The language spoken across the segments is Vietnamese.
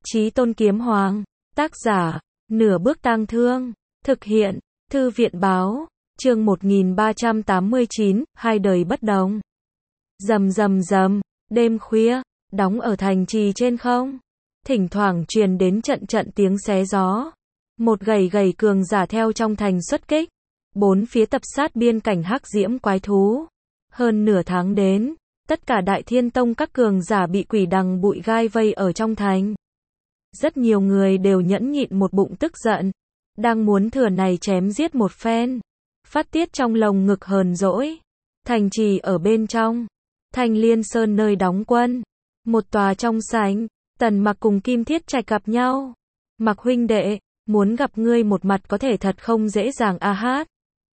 Chí Tôn Kiếm Hoàng, tác giả, Nửa Bước Tang Thương, thực hiện, Thư viện Báo, chương 1389, hai đời bất đồng. Rầm rầm rầm, đêm khuya, đóng ở thành trì trên không, thỉnh thoảng truyền đến trận trận tiếng xé gió. Một gầy gầy cường giả theo trong thành xuất kích, bốn phía tập sát biên cảnh hắc diễm quái thú. Hơn nửa tháng đến, tất cả Đại Thiên Tông các cường giả bị quỷ đằng bụi gai vây ở trong thành. Rất nhiều người đều nhẫn nhịn một bụng tức giận, đang muốn thừa này chém giết một phen, phát tiết trong lồng ngực hờn dỗi. Thành trì ở bên trong, Thanh Liên Sơn nơi đóng quân, một tòa trong sảnh, Tần Mặc cùng Kim Thiết Trạch gặp nhau. Mặc huynh đệ, muốn gặp ngươi một mặt có thể thật không dễ dàng a hát.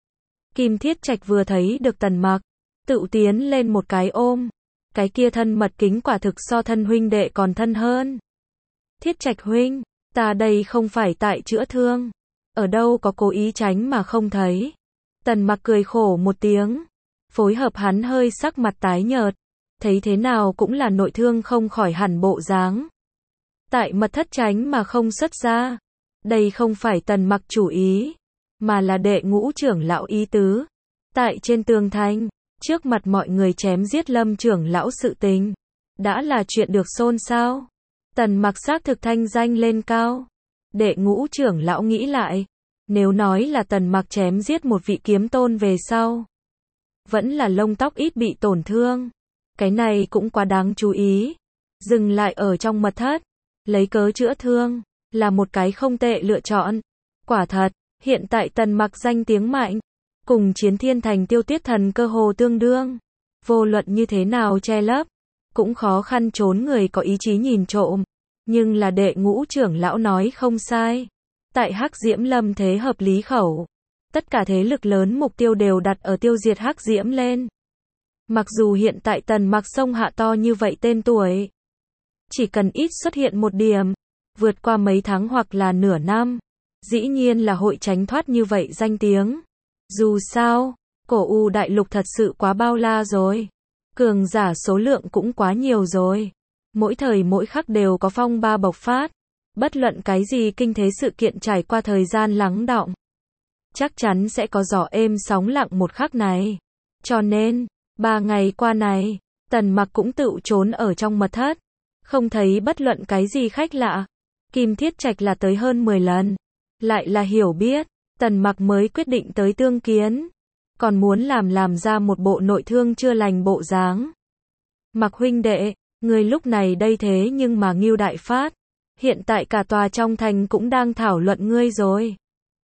Kim Thiết Trạch vừa thấy được Tần Mặc, tự tiến lên một cái ôm, cái kia thân mật kính quả thực so thân huynh đệ còn thân hơn. Thiết Trạch huynh, ta đây không phải tại chữa thương, ở đâu có cố ý tránh mà không thấy. Tần Mặc cười khổ một tiếng, phối hợp hắn hơi sắc mặt tái nhợt, thấy thế nào cũng là nội thương không khỏi hẳn bộ dáng. Tại mật thất tránh mà không xuất ra, đây không phải Tần Mặc chủ ý, mà là đệ ngũ trưởng lão ý tứ. Tại trên tường thành, trước mặt mọi người chém giết Lâm trưởng lão sự tình, đã là chuyện được xôn xao. Tần Mặc xác thực thanh danh lên cao. Đệ ngũ trưởng lão nghĩ lại, nếu nói là Tần Mặc chém giết một vị kiếm tôn về sau, vẫn là lông tóc ít bị tổn thương, cái này cũng quá đáng chú ý. Dừng lại ở trong mật thất, lấy cớ chữa thương, là một cái không tệ lựa chọn. Quả thật, hiện tại Tần Mặc danh tiếng mạnh, cùng Chiến Thiên Thành Tiêu Tiết Thần cơ hồ tương đương. Vô luận như thế nào che lấp, cũng khó khăn trốn người có ý chí nhìn trộm. Nhưng là đệ ngũ trưởng lão nói không sai. Tại Hắc Diễm Lâm thế hợp lý khẩu, tất cả thế lực lớn mục tiêu đều đặt ở tiêu diệt Hắc Diễm lên. Mặc dù hiện tại Tần Mặc sông hạ to như vậy tên tuổi, chỉ cần ít xuất hiện một điểm, vượt qua mấy tháng hoặc là nửa năm, dĩ nhiên là hội tránh thoát như vậy danh tiếng. Dù sao, cổ U đại lục thật sự quá bao la rồi, cường giả số lượng cũng quá nhiều rồi, mỗi thời mỗi khắc đều có phong ba bộc phát, bất luận cái gì kinh thế sự kiện trải qua thời gian lắng đọng, chắc chắn sẽ có gió êm sóng lặng một khắc này. Cho nên, 3 ngày qua này, Tần Mặc cũng tự trốn ở trong mật thất, không thấy bất luận cái gì khách lạ. Kim Thiết Trạch là tới hơn 10 lần, lại là hiểu biết, Tần Mặc mới quyết định tới tương kiến, còn muốn làm ra một bộ nội thương chưa lành bộ dáng. Mặc huynh đệ, người lúc này đây thế nhưng mà ngưu đại phát, hiện tại cả tòa trong thành cũng đang thảo luận ngươi rồi.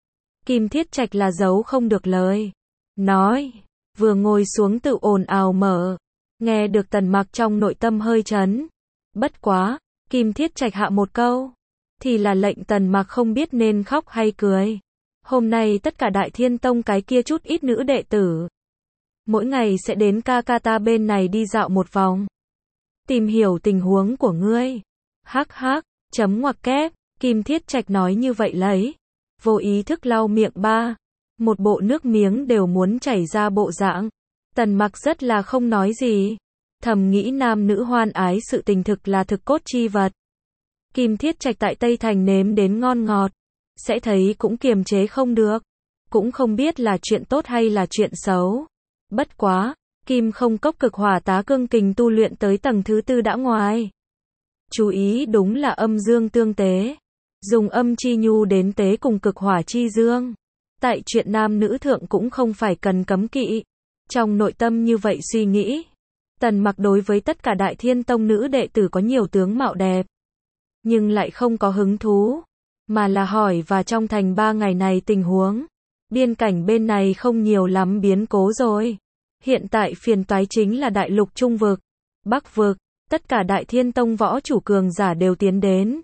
Kim Thiết Trạch là giấu không được lời, nói, vừa ngồi xuống tự ồn ào mở, nghe được Tần Mặc trong nội tâm hơi chấn. Bất quá, Kim Thiết Trạch hạ một câu, thì là lệnh Tần Mặc không biết nên khóc hay cười. Hôm nay tất cả Đại Thiên Tông cái kia chút ít nữ đệ tử, mỗi ngày sẽ đến ca ta bên này đi dạo một vòng, tìm hiểu tình huống của ngươi. Hắc hắc, chấm ngoặc kép, Kim Thiết Trạch nói như vậy lấy, vô ý thức lau miệng ba, một bộ nước miếng đều muốn chảy ra bộ dạng. Tần Mặc rất là không nói gì, thầm nghĩ nam nữ hoan ái sự tình thực là thực cốt chi vật. Kim Thiết Trạch tại Tây Thành nếm đến ngon ngọt, sẽ thấy cũng kiềm chế không được, cũng không biết là chuyện tốt hay là chuyện xấu. Bất quá, Kim không cốc cực hỏa tá cương kình tu luyện tới tầng thứ 4 đã ngoài. Chú ý đúng là âm dương tương tế, dùng âm chi nhu đến tế cùng cực hỏa chi dương. Tại chuyện nam nữ thượng cũng không phải cần cấm kỵ. Trong nội tâm như vậy suy nghĩ, Tần Mặc đối với tất cả Đại Thiên Tông nữ đệ tử có nhiều tướng mạo đẹp, nhưng lại không có hứng thú, mà là hỏi và trong thành 3 ngày này tình huống. Biên cảnh bên này không nhiều lắm biến cố rồi. Hiện tại phiền toái chính là đại lục Trung vực, Bắc vực, tất cả Đại Thiên Tông võ chủ cường giả đều tiến đến.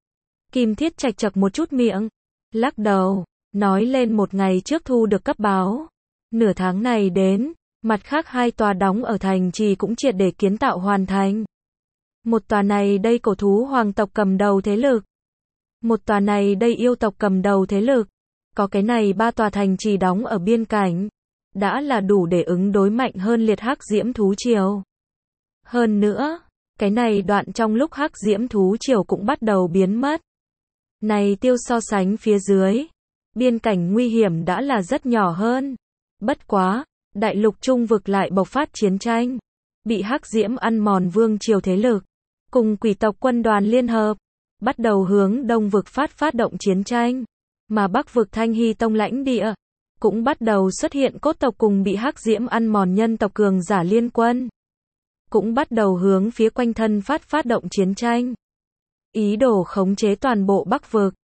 Kim Thiết Trạch chật một chút miệng, lắc đầu, nói lên một ngày trước thu được cấp báo. Nửa tháng này đến, mặt khác 2 tòa đóng ở thành trì cũng triệt để kiến tạo hoàn thành. Một tòa này đây cổ thú hoàng tộc cầm đầu thế lực, một tòa này đây yêu tộc cầm đầu thế lực, có cái này 3 tòa thành trì đóng ở biên cảnh, đã là đủ để ứng đối mạnh hơn liệt hắc diễm thú triều. Hơn nữa, Cái này đoạn trong lúc hắc diễm thú triều cũng bắt đầu biến mất. Này tiêu so sánh phía dưới, biên cảnh nguy hiểm đã là rất nhỏ hơn. Bất quá, đại lục trung vực lại bộc phát chiến tranh, bị hắc diễm ăn mòn vương triều thế lực, cùng quỷ tộc quân đoàn liên hợp, bắt đầu hướng đông vực phát động chiến tranh, mà bắc vực Thanh Hy Tông lãnh địa, cũng bắt đầu xuất hiện cốt tộc cùng bị hắc diễm ăn mòn nhân tộc cường giả liên quân, cũng bắt đầu hướng phía quanh thân phát động chiến tranh. Ý đồ khống chế toàn bộ bắc vực.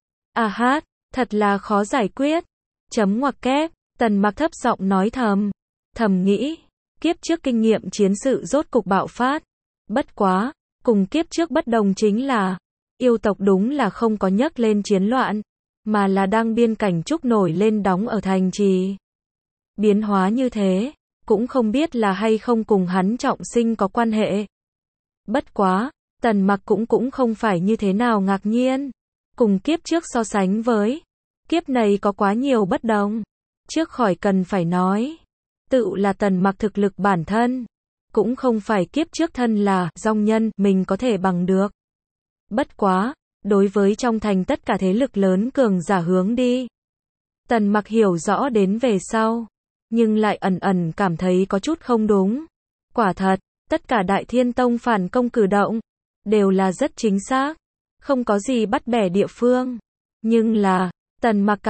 Thật là khó giải quyết. Chấm ngoặc kép, Tần Mặc thấp giọng nói thầm nghĩ, kiếp trước kinh nghiệm chiến sự rốt cục bạo phát. Bất quá, cùng kiếp trước bất đồng chính là, yêu tộc đúng là không có nhấc lên chiến loạn, mà là đang biên cảnh trúc nổi lên đóng ở thành trì. Biến hóa như thế, cũng không biết là hay không cùng hắn trọng sinh có quan hệ. Bất quá, Tần Mặc cũng không phải như thế nào ngạc nhiên. Cùng kiếp trước so sánh với, kiếp này có quá nhiều bất đồng. Trước khỏi cần phải nói, tự là Tần Mặc thực lực bản thân, cũng không phải kiếp trước thân là dòng nhân mình có thể bằng được. Bất quá, đối với trong thành tất cả thế lực lớn cường giả hướng đi, Tần Mặc hiểu rõ đến về sau, nhưng lại ẩn cảm thấy có chút không đúng. Quả thật, tất cả Đại Thiên Tông phản công cử động, đều là rất chính xác, không có gì bắt bẻ địa phương. Nhưng là, Tần Mặc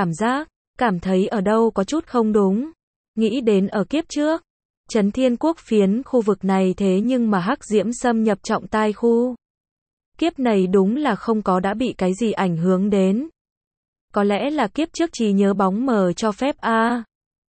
cảm thấy ở đâu có chút không đúng. Nghĩ đến ở kiếp trước, Trấn Thiên Quốc phiến khu vực này thế nhưng mà hắc diễm xâm nhập trọng tai khu. Kiếp này đúng là không có đã bị cái gì ảnh hưởng đến. Có lẽ là kiếp trước trí nhớ bóng mờ cho phép a.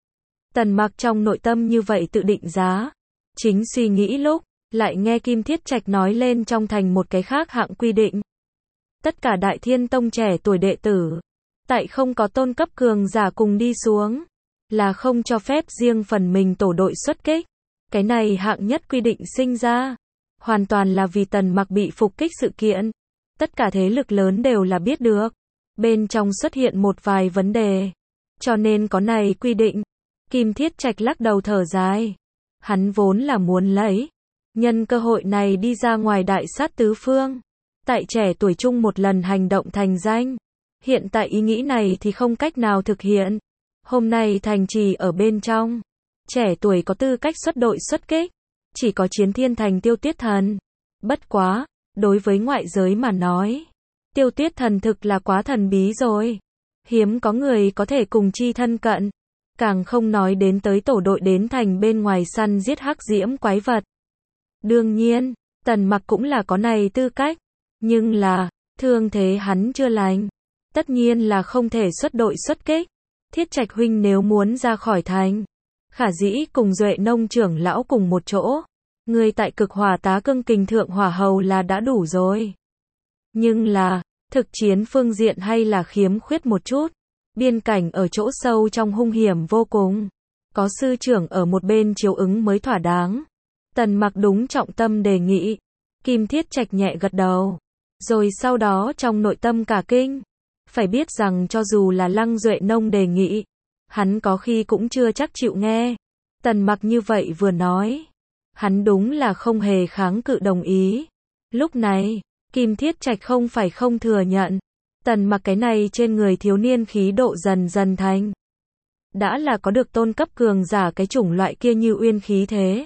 Tần Mặc trong nội tâm như vậy tự định giá. Chính suy nghĩ lúc, lại nghe Kim Thiết Trạch nói lên trong thành một cái khác hạng quy định. Tất cả Đại Thiên Tông trẻ tuổi đệ tử, tại không có tôn cấp cường giả cùng đi xuống, là không cho phép riêng phần mình tổ đội xuất kích. Cái này hạng nhất quy định sinh ra, hoàn toàn là vì Tần Mặc bị phục kích sự kiện. Tất cả thế lực lớn đều là biết được, bên trong xuất hiện một vài vấn đề, cho nên có này quy định. Kim Thiết Trạch lắc đầu thở dài. Hắn vốn là muốn nhân cơ hội này đi ra ngoài đại sát tứ phương, tại trẻ tuổi chung một lần hành động thành danh. Hiện tại ý nghĩ này thì không cách nào thực hiện. Hôm nay thành trì ở bên trong, trẻ tuổi có tư cách xuất đội xuất kích, chỉ có Chiến Thiên Thành Tiêu Tuyết Thần. Bất quá, đối với ngoại giới mà nói, Tiêu Tuyết Thần thực là quá thần bí rồi. Hiếm có người có thể cùng chi thân cận. Càng không nói đến tới tổ đội đến thành bên ngoài săn giết hắc diễm quái vật. Đương nhiên, Tần Mặc cũng là có này tư cách. Nhưng là, thương thế hắn chưa lành, tất nhiên là không thể xuất đội xuất kích. Thiết Trạch huynh nếu muốn ra khỏi thành, khả dĩ cùng Duệ Nông trưởng lão cùng một chỗ. Người tại Cực Hỏa Tá Cương Kình Thượng Hỏa Hầu là đã đủ rồi. Nhưng là, thực chiến phương diện hay là khiếm khuyết một chút. Biên cảnh ở chỗ sâu trong hung hiểm vô cùng. Có sư trưởng ở một bên chiếu ứng mới thỏa đáng. Tần Mặc đúng trọng tâm đề nghị. Kim Thiết Trạch nhẹ gật đầu. Rồi sau đó trong nội tâm cả kinh. Phải biết rằng cho dù là Lăng Duệ Nông đề nghị, hắn có khi cũng chưa chắc chịu nghe. Tần Mặc như vậy vừa nói, hắn đúng là không hề kháng cự đồng ý. Lúc này, Kim Thiết Trạch không phải không thừa nhận. Tần Mặc cái này trên người thiếu niên khí độ dần dần thành. Đã là có được tôn cấp cường giả cái chủng loại kia như uyên khí thế.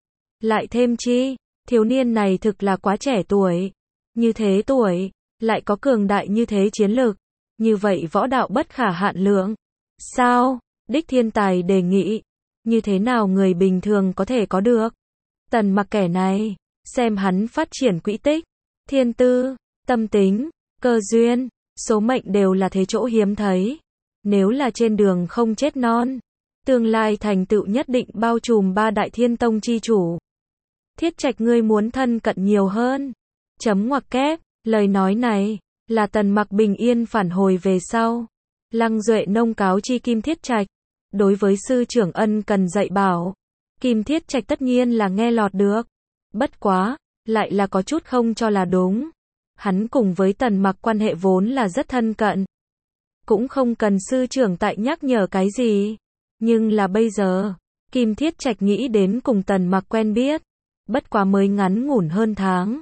Lại thêm chi, thiếu niên này thực là quá trẻ tuổi. Như thế tuổi, lại có cường đại như thế chiến lược. Như vậy võ đạo bất khả hạn lượng. Sao? Đích Thiên Tài đề nghị. Như thế nào người bình thường có thể có được? Tần Mặc kẻ này, xem hắn phát triển quỹ tích, thiên tư, tâm tính, cơ duyên, số mệnh đều là thế chỗ hiếm thấy. Nếu là trên đường không chết non, tương lai thành tựu nhất định bao trùm 3 Đại Thiên Tông chi chủ. Thiết Trạch ngươi muốn thân cận nhiều hơn. Chấm ngoặc kép, lời nói này là Tần Mặc bình yên phản hồi về sau. Lăng Duệ Nông cáo chi Kim Thiết Trạch, đối với sư trưởng ân cần dạy bảo. Kim Thiết Trạch tất nhiên là nghe lọt được. Bất quá, lại là có chút không cho là đúng. Hắn cùng với Tần Mặc quan hệ vốn là rất thân cận. Cũng không cần sư trưởng tại nhắc nhở cái gì. Nhưng là bây giờ, Kim Thiết Trạch nghĩ đến cùng Tần Mặc quen biết. Bất quá mới ngắn ngủn hơn tháng.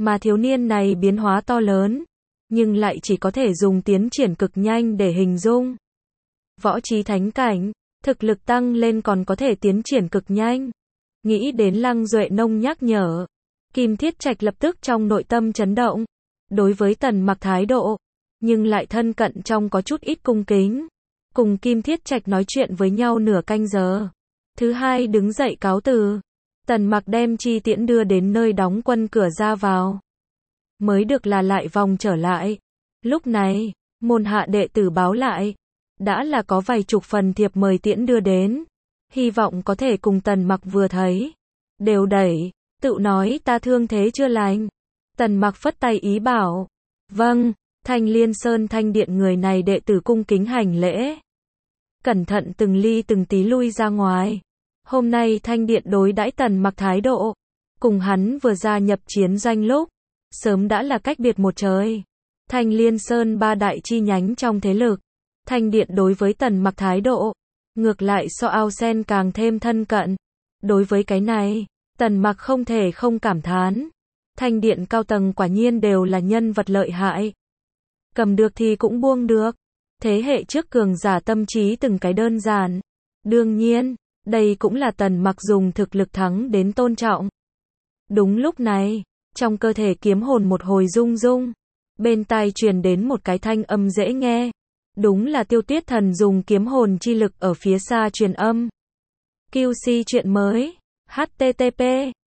Mà thiếu niên này biến hóa to lớn, nhưng lại chỉ có thể dùng tiến triển cực nhanh để hình dung. Võ trí thánh cảnh, thực lực tăng lên còn có thể tiến triển cực nhanh. Nghĩ đến Lăng Duệ Nông nhắc nhở, Kim Thiết Trạch lập tức trong nội tâm chấn động. Đối với Tần Mặc thái độ, nhưng lại thân cận trong có chút ít cung kính. Cùng Kim Thiết Trạch nói chuyện với nhau nửa canh giờ. Thứ hai đứng dậy cáo từ. Tần Mặc đem Chi Tiễn đưa đến nơi đóng quân cửa ra vào. Mới được là lại vòng trở lại. Lúc này, môn hạ đệ tử báo lại. Đã là có vài chục phần thiệp mời Tiễn đưa đến. Hy vọng có thể cùng Tần Mặc vừa thấy. Đều đẩy, tự nói ta thương thế chưa lành. Tần Mặc phất tay ý bảo. Vâng, Thanh Liên Sơn Thanh Điện người này đệ tử cung kính hành lễ. Cẩn thận từng ly từng tí lui ra ngoài. Hôm nay Thanh Điện đối đãi Tần Mặc thái độ, cùng hắn vừa gia nhập chiến doanh lúc, sớm đã là cách biệt một trời. Thanh Liên Sơn ba đại chi nhánh trong thế lực, Thanh Điện đối với Tần Mặc thái độ, ngược lại so Ao Sen càng thêm thân cận. Đối với cái này, Tần Mặc không thể không cảm thán. Thanh Điện cao tầng quả nhiên đều là nhân vật lợi hại. Cầm được thì cũng buông được. Thế hệ trước cường giả tâm trí từng cái đơn giản. Đương nhiên, đây cũng là Tần Mặc dùng thực lực thắng đến tôn trọng. Đúng lúc này, trong cơ thể kiếm hồn một hồi rung rung. Bên tai truyền đến một cái thanh âm dễ nghe. Đúng là Tiêu Tuyết Thần dùng kiếm hồn chi lực ở phía xa truyền âm. QC chuyện mới. http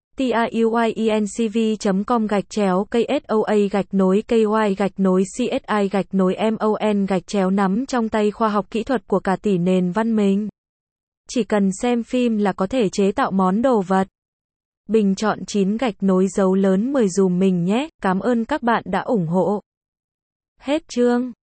tiuyencv.com/KSOA-KY-CSI-MON nắm trong tay khoa học kỹ thuật của cả tỷ nền văn minh. Chỉ cần xem phim là có thể chế tạo món đồ vật. Bình chọn 9 dấu lớn 10 dùm mình nhé. Cảm ơn các bạn đã ủng hộ. Hết chương.